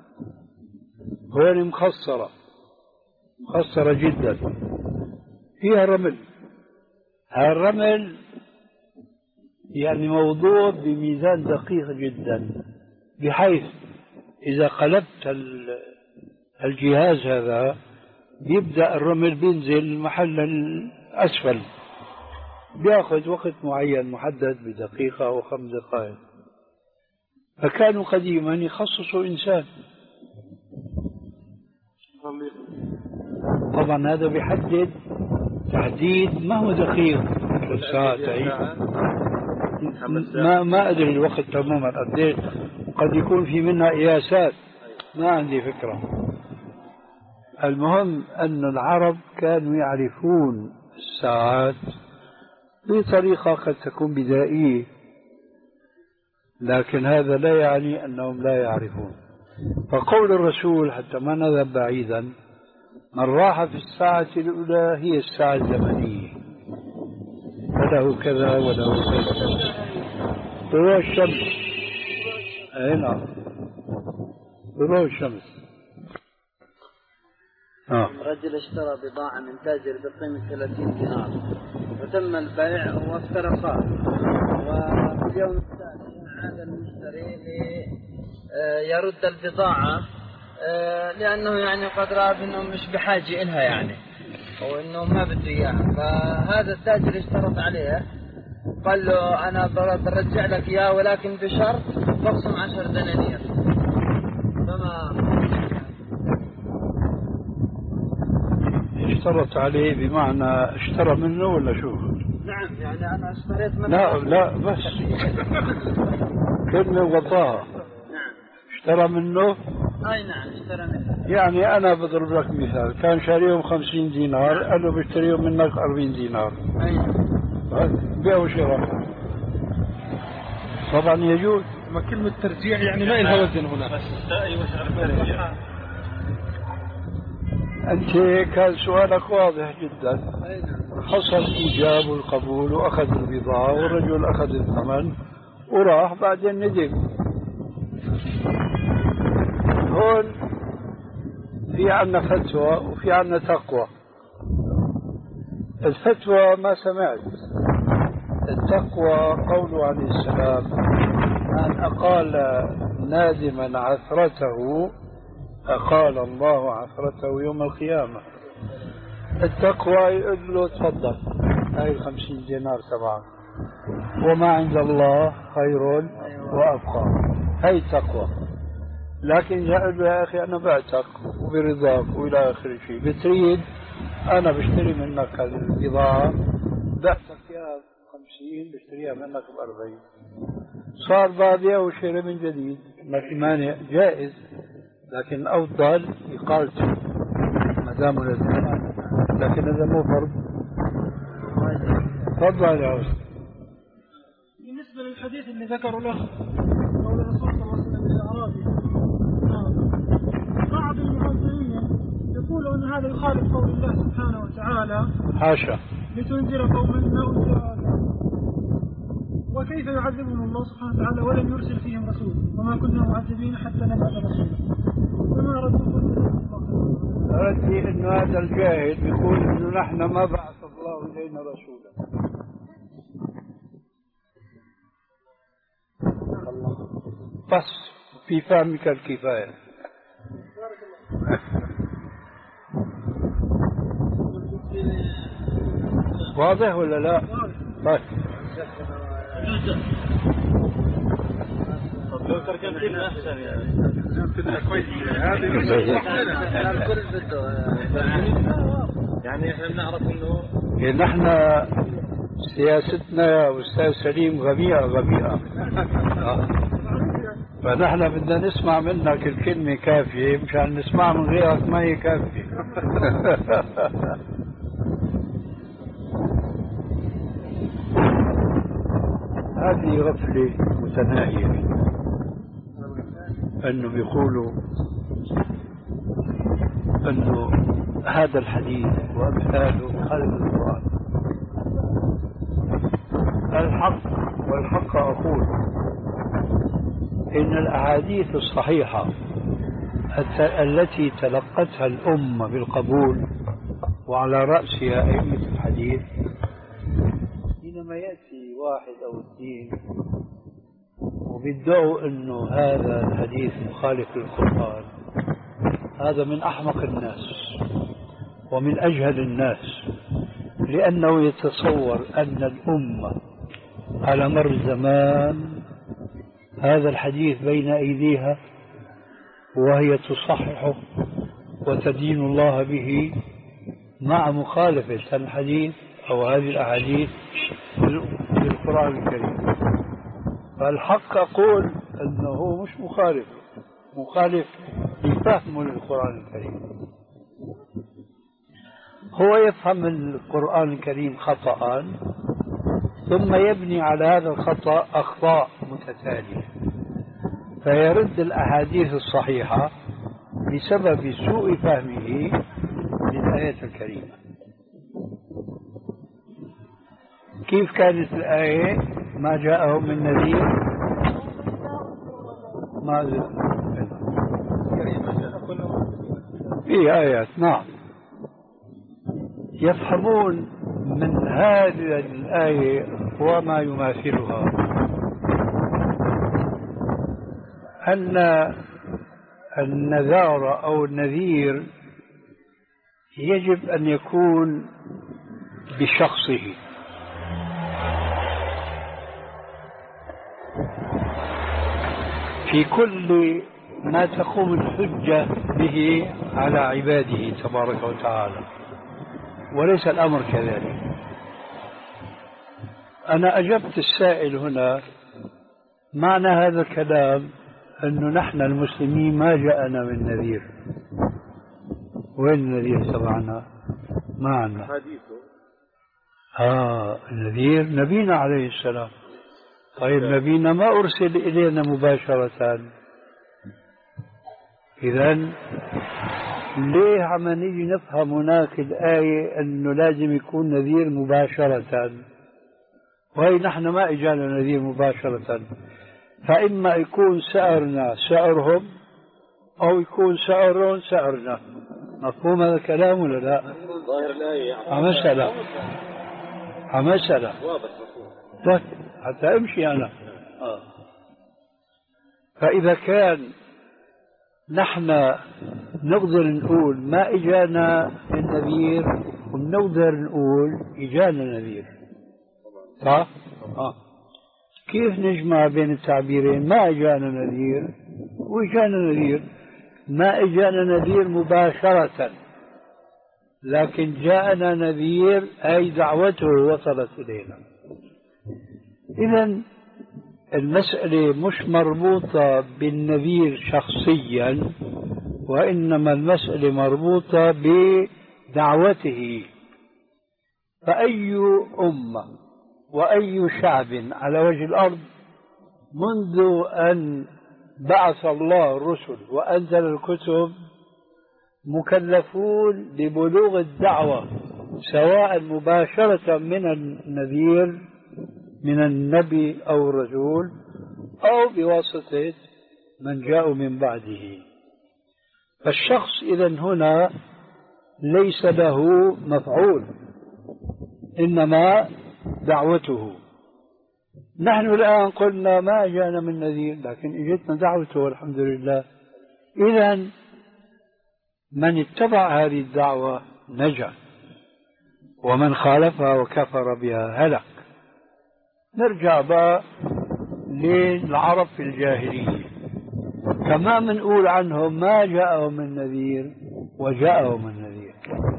هون مخصرة مخصرة جدا، فيها رمل. هالرمل يعني موضوع بميزان دقيق جدا، بحيث إذا قلبت الجهاز هذا يبدأ الرمل بينزل محل الأسفل، بياخذ وقت معين محدد بدقيقة أو خمس دقائق. فكانوا قديما يخصصوا إنسان، طبعا هذا بيحدد تحديد ما هو دقيق الساعة ما ما أدري الوقت تماما قديش، قد يكون في منها قياسات ما عندي فكرة. المهم أن العرب كانوا يعرفون الساعات بطريقة قد تكون بدائية، لكن هذا لا يعني أنهم لا يعرفون. فقول الرسول حتى ما نذهب بعيدا، من راح في الساعة الأولى هي الساعة الزمنية، فله كذا وله كذا. طلوع الشمس، أي نعم، طلوع الشمس. آه. رجل اشترى بضاعة من تاجر بقيمة ثلاثين دينار وتم البيع وافترقا، وفي اليوم الثاني عاد المشتري يرد البضاعة لأنه يعني قد رأى أنه مش بحاجة إلها يعني، أو أنه ما بده إياها. فهذا التاجر اشترط عليه، قال له أنا برجع لك إياه ولكن بشرط تقسم عشر دنانير. فما اشترط عليه بمعنى اشترى منه ولا شو؟ نعم، يعني أنا اشتريت منه. لا لا بس كلمة وضاها. نعم، اشترى منه. أي نعم اشترى منه. يعني أنا بضرب لك مثال، كان شاريهم خمسين دينار، قال له بشتريهم منك أربعين دينار. أي نعم. بيع وشراء طبعا يجوز. ما كلمة ترجيع يعني ما لها وزن هنا. بس أيوة شغل. أنت كان سؤالك واضح جدا، حصل إيجاب والقبول وأخذ البضاعة والرجل أخذ الثمن وراح، بعدين ندم. هون في عنا فتوى وفي عنا تقوى. الفتوى ما سمعت، التقوى قوله عليه السلام من أقال نادما عثرته أقال الله عثرته يوم القيامة. التقوى يقول له تفضل هاي الخمسين دينار تبعك، وما عند الله خير وأبقى، هاي التقوى. لكن جاء له يا أخي أنا بعتك وبرضاك وإلى آخر شيء، بتريد أنا بشتري منك البضاعة، بعتك إياها بخمسين بشتريها منك بأربعين، صار بابيع وشيري من جديد، ما في مانع، جائز، لكن أفضل إقالته ما دام الزمان، لكن هذا مو فرض. تفضل يا أستاذ. بالنسبة للحديث اللي ذكروا له قول الرسول صلى الله عليه وسلم للأعرابي، بعض المفسرين يقولوا أن هذا يخالف قول الله سبحانه وتعالى حاشا لتنذر قوما ما أنذر آباؤهم، وكيف يعذبهم الله سبحانه وتعالى ولم يرسل فيهم رسول، وما كنا معذبين حتى نبعث رسولا، وما ردوا. ردي انه هذا الجاهل بيقول انه نحن ما بعث الله الينا رسولا. بس في فهمك الكفايه. واضح ولا لا؟ طيب جزء. لو ترجمت لنا أحسن يعني. يعني احنا بنعرف انه نحن سياستنا يا أستاذ سليم غبيئة غبيئة. فنحن بدنا نسمع منك الكلمة كافية، مشان نسمع من غيرك ما هي كافية. هذه غفلة متناهية، أنه بيقولوا أنه هذا الحديث وأمثاله خالف القرآن. الحق والحق أقول إن الأحاديث الصحيحة التي تلقتها الأمة بالقبول وعلى رأسها أئمة الحديث، حينما يأتي واحد أو اثنين وبيدعوا أنه هذا الحديث مخالف للقرآن، هذا من أحمق الناس ومن أجهل الناس، لأنه يتصور أن الأمة على مر الزمان هذا الحديث بين أيديها وهي تصححه وتدين الله به مع مخالفة الحديث أو هذه الأحاديث للقرآن الكريم. فالحق أقول أنه مش مخالف، مخالف لفهمه للقرآن الكريم. هو يفهم القرآن الكريم خطأ ثم يبني على هذا الخطأ أخطاء متتالية، فيرد الأحاديث الصحيحة بسبب سوء فهمه للآية الكريمة. كيف كانت الآية؟ ما جاءهم من نذير ما في آيات. نعم، يفهمون من هذه الآية وما يماثلها أن النذار أو النذير يجب أن يكون بشخصه، في كل ما تقوم الحجة به على عباده تبارك وتعالى، وليس الأمر كذلك. أنا أجبت السائل هنا معنى هذا الكلام أنه نحن المسلمين ما جاءنا من نذير. وين النذير تبعنا؟ ما عنا آه النذير نبينا عليه السلام. طيب نبينا ما أرسل إلينا مباشرة، إذن ليه عم نيجي نفهم هناك الآية أنه لازم يكون نذير مباشرة، وهي نحن ما إجانا نذير مباشرة؟ فإما يكون سأرنا سأرهم أو يكون سأرون سأرنا. مفهوم هذا الكلام ولا لا؟ ظاهر الآية عمسلة عمسلة واضح حتى أمشي أنا. آه. فإذا كان نحن نقدر نقول ما إجانا النذير ونقدر نقول إجانا نذير، صح؟ آه. كيف نجمع بين التعبيرين؟ ما إجانا نذير وإجانا نذير. ما إجانا نذير مباشرة، لكن جاءنا نذير أي دعوته وصلت إلينا. إذن المسألة مش مربوطة بالنذير شخصيا، وإنما المسألة مربوطة بدعوته. فأي أمة وأي شعب على وجه الأرض منذ أن بعث الله الرسل وأنزل الكتب مكلفون ببلوغ الدعوة، سواء مباشرة من النذير من النبي أو الرسول أو بواسطة من جاءوا من بعده. فالشخص إذن هنا ليس له مفعول، إنما دعوته. نحن الآن قلنا ما جاءنا من نذير، لكن اجتنا دعوته والحمد لله. إذن من اتبع هذه الدعوة نجا، ومن خالفها وكفر بها هلك. نرجع بقى للعرب في الجاهلية، كما منقول عنهم ما جاءهم من نذير وجاءهم النذير.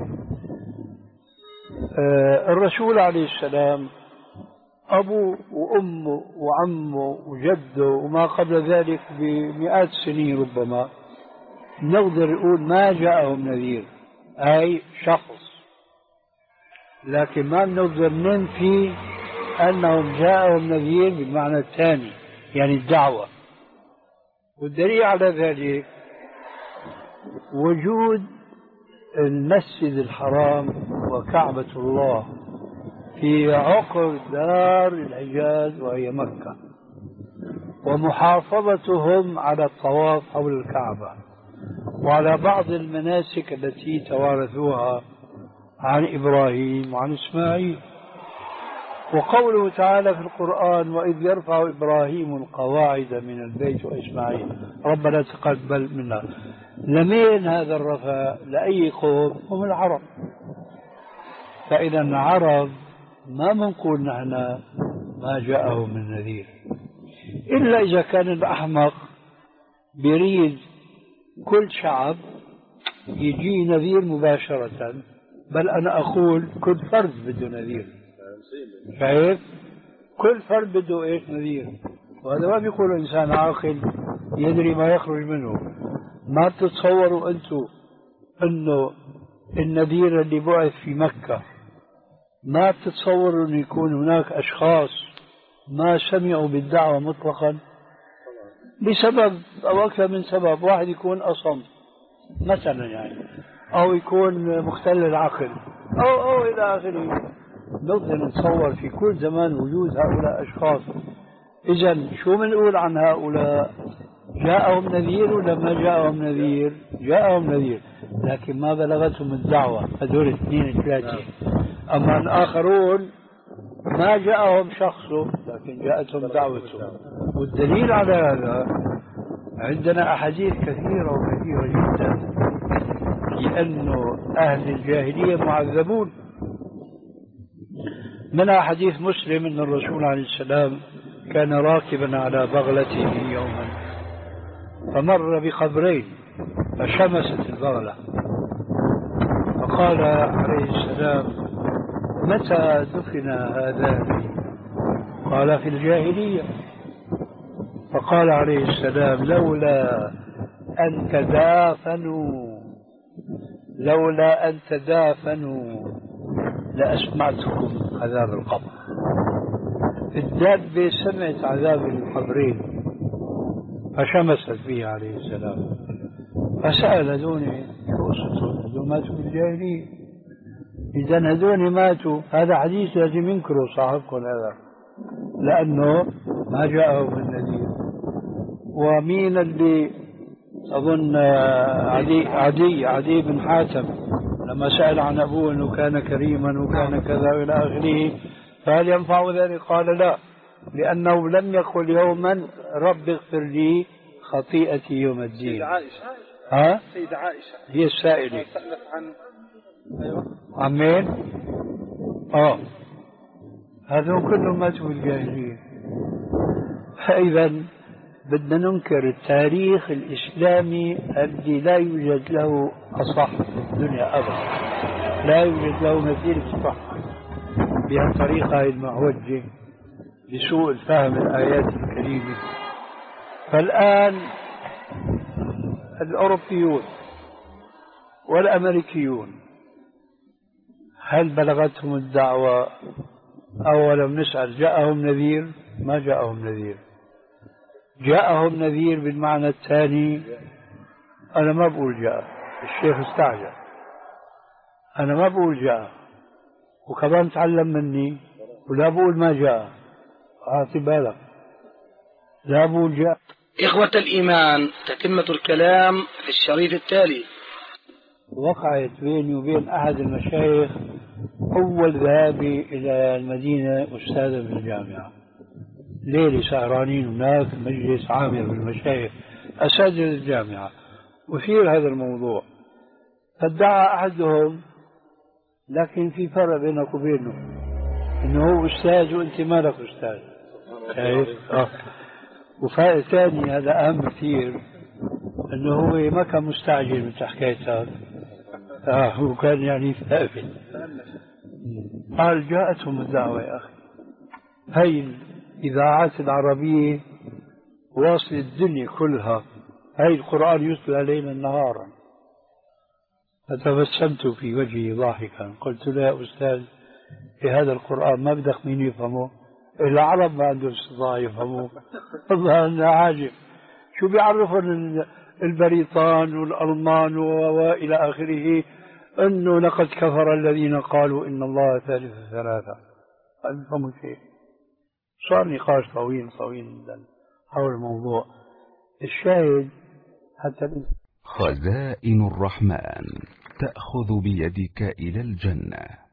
آه الرسول عليه السلام أبوه وأمه وعمه وجده وما قبل ذلك بمئات السنين ربما نقدر نقول ما جاءهم نذير، أي شخص، لكن ما نقدر ننفي أنهم جاءهم نذير بالمعنى الثاني، يعني الدعوة. والدليل على ذلك وجود المسجد الحرام وكعبة الله في عقر دار الحجاز وهي مكة، ومحافظتهم على الطواف حول الكعبة وعلى بعض المناسك التي توارثوها عن إبراهيم وعن إسماعيل. وقوله تعالى في القرآن وإذ يرفع إبراهيم القواعد من البيت وإسماعيل ربنا تقبل منا. لمين هذا الرفع؟ لأي قوم؟ هم العرب. فإذا العرب ما منقول نحن ما جاءهم من نذير، إلا إذا كان الأحمق بيريد كل شعب يجي نذير مباشرة، بل أنا أقول كل فرد بده نذير. شايف؟ كل فرد بده إيش؟ نذير. وهذا ما بيقول إنسان عاقل يدري ما يخرج منه. ما تتصوروا أنتم أنه النذير اللي بعث في مكة ما تتصوروا أن يكون هناك أشخاص ما سمعوا بالدعوة مطلقا بسبب أو أكثر من سبب. واحد يكون أصم مثلا يعني، أو يكون مختل العقل أو أو إلى آخره. نقدر نتصور في كل زمان وجود هؤلاء أشخاص. إذا شو بنقول عن هؤلاء؟ جاءهم نذير ولا ما جاءهم نذير؟ جاءهم نذير، لكن ما بلغتهم الدعوة. هذول اثنين ثلاثة. أما الآخرون ما جاءهم شخصه لكن جاءتهم دعوته. والدليل على هذا عندنا أحاديث كثيرة وكثيرة جدا في أن أهل الجاهلية معذبون. منها حديث مسلم أن الرسول عليه السلام كان راكبا على بغلته يوما فمر بقبرين فشمست البغلة، فقال عليه السلام متى دفن هذان؟ قال في الجاهلية. فقال عليه السلام لولا أن تدافنوا لولا أن تدافنوا لأسمعتكم عذاب القبر. الدابة سمعت عذاب القبرين فشمست به عليه السلام، فسأل هذول رؤوسهم هذول ماتوا بالجاهلية. إذا هذول ماتوا، هذا حديث لازم ينكروا صاحبكم هذا، لأنه ما جاءهم النذير. ومين اللي أظن عدي عدي عدي بن حاتم لما سأل عن أبوه أنه كان كريما وكان كذا إلى آخره، فهل ينفع ذلك؟ قال لا، لأنه لم يقل يوما رب اغفر لي خطيئتي يوم الدين. سيدة عائشة. ها؟ سيدة عائشة هي السائلة. سألت عن أيوة. عن مين؟ آه هذول كلهم ماتوا بالجاهلية. فإذا بدنا ننكر التاريخ الإسلامي الذي لا يوجد له أصح في الدنيا أبدا، لا يوجد له مثيل صح بهالطريقة المعوجة بسوء الفهم الآيات الكريمة. فالآن الأوروبيون والأمريكيون هل بلغتهم الدعوة؟ أولا نسأل جاءهم نذير؟ ما جاءهم نذير. جاءهم نذير بالمعنى الثاني؟ أنا ما بقول جاء، الشيخ استعجل، أنا ما بقول جاء، وكمان تعلم مني ولا بقول ما جاء. أعطي بالك، لا بقول جاء. إخوة الإيمان، تتمة الكلام في الشريط التالي. وقعت بيني وبين أحد المشايخ أول ذهابي إلى المدينة أستاذا في الجامعة، ليلة سهرانين هناك مجلس عامر بالمشايخ أساتذة الجامعة، وثير هذا الموضوع. فادعى أحدهم، لكن في فرق بينك وبينه، انه هو استاذ وانت مالك استاذ. شايف؟ اه وفائدة ثانية هذا اهم كثير، انه هو ما كان مستعجل مثل حكايتك. اه هو كان يعني ثابت. قال جاءتهم الدعوة يا اخي، هي الاذاعات العربية واصل الدنيا كلها، هي القرآن يتلى ليلا نهارا. فتبسمت في وجهي ضاحكا، قلت له يا أستاذ في هذا القرآن ما بدك مين يفهمه؟ العرب ما عندهم استطاعة يفهموه. والله أنا عاجب، شو بيعرفون البريطان والألمان وإلى آخره أنه لقد كفر الذين قالوا إن الله ثالث ثلاثة. ما يفهموا شيء. صار نقاش طويل طويل جدا حول الموضوع. الشاهد حتى خزائن الرحمن تأخذ بيدك إلى الجنة.